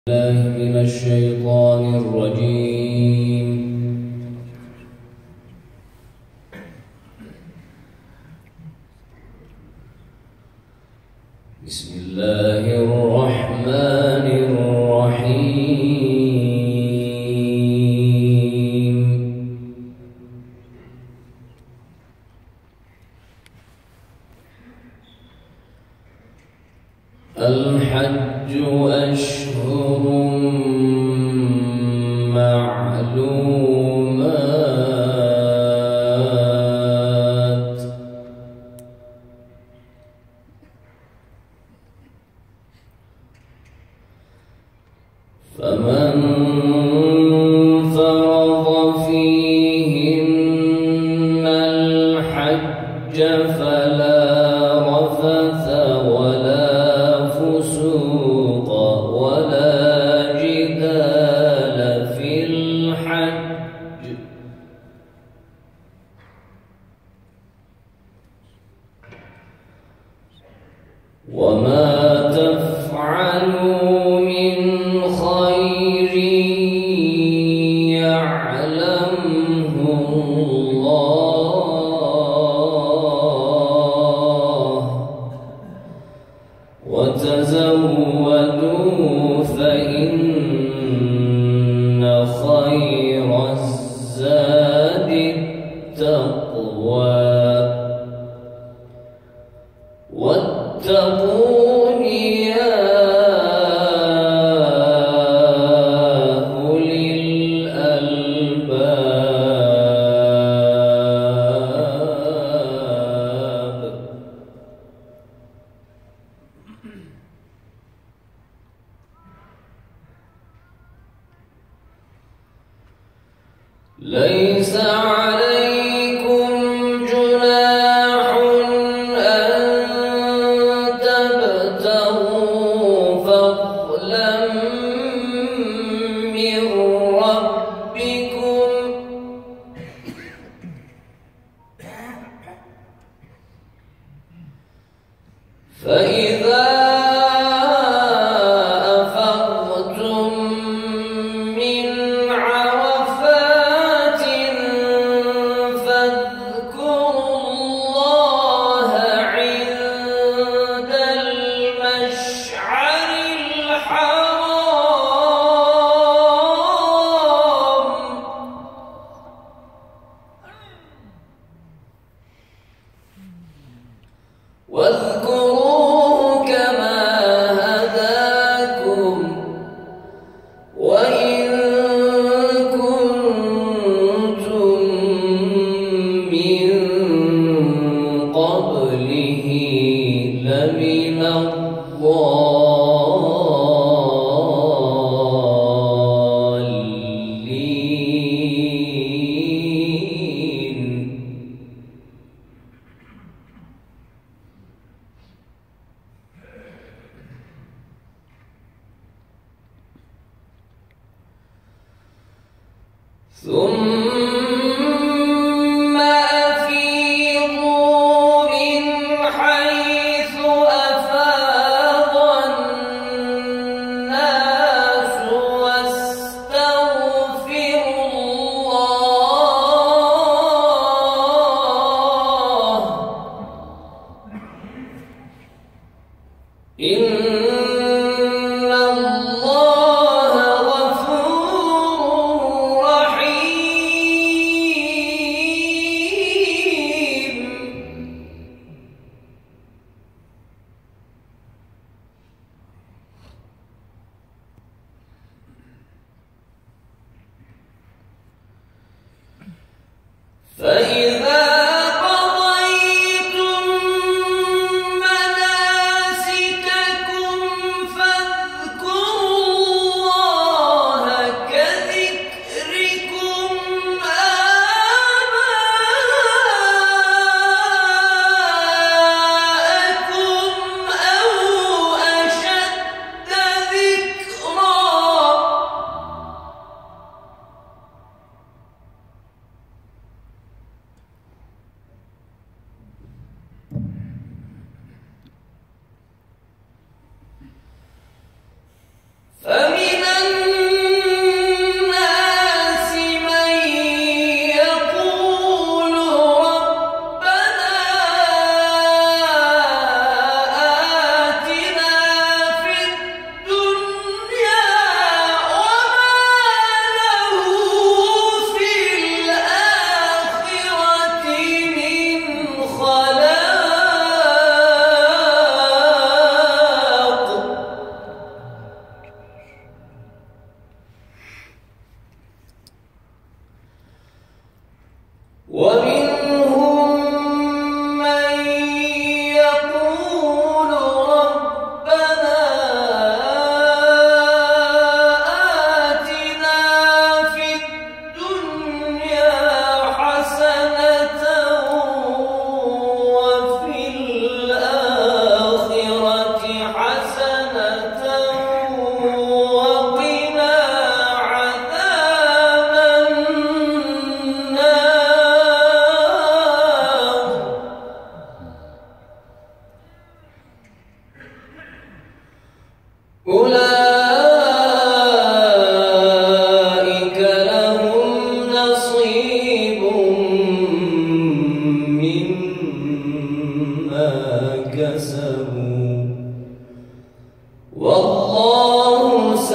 الله من الشيطان الرجيم. بسم الله الرحمن الرحيم. الحج أشهر معلومات، فمن فرض فيهن الحج فلا رفث ولا فسوق ولا جدال في الحج، وما تفعلوا من خير يعلمه الله، وتزودوا فإن خير الزاد التقوى، واتقون يا أولي الألباب. ليس عليكم جناح أن تبتغوا فضلا من ربكم، فإذا أفضتم من عرفات فاذكروا الله عند المشعر الحرام، واذكروه كما هداكم وإن كنتم من قبله لمن الضالين. ثم أفيضوا من حيث أفاض الناس واستغفروا الله، إن الله غفور رحيم. فإذا قضيتم مناسككم فاذكروا الله كذكركم آباءكم أو أشد ذكرا،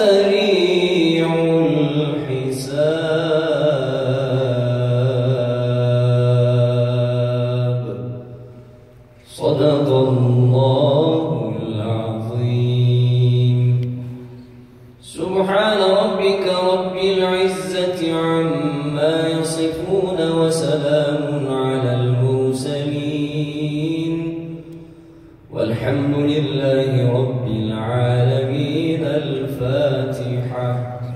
سريع الحساب. صدق الله العظيم. سبحان ربك رب العزة عما يصفون وسلام على المرسلين والحمد لله رب العالمين. الفاتحة.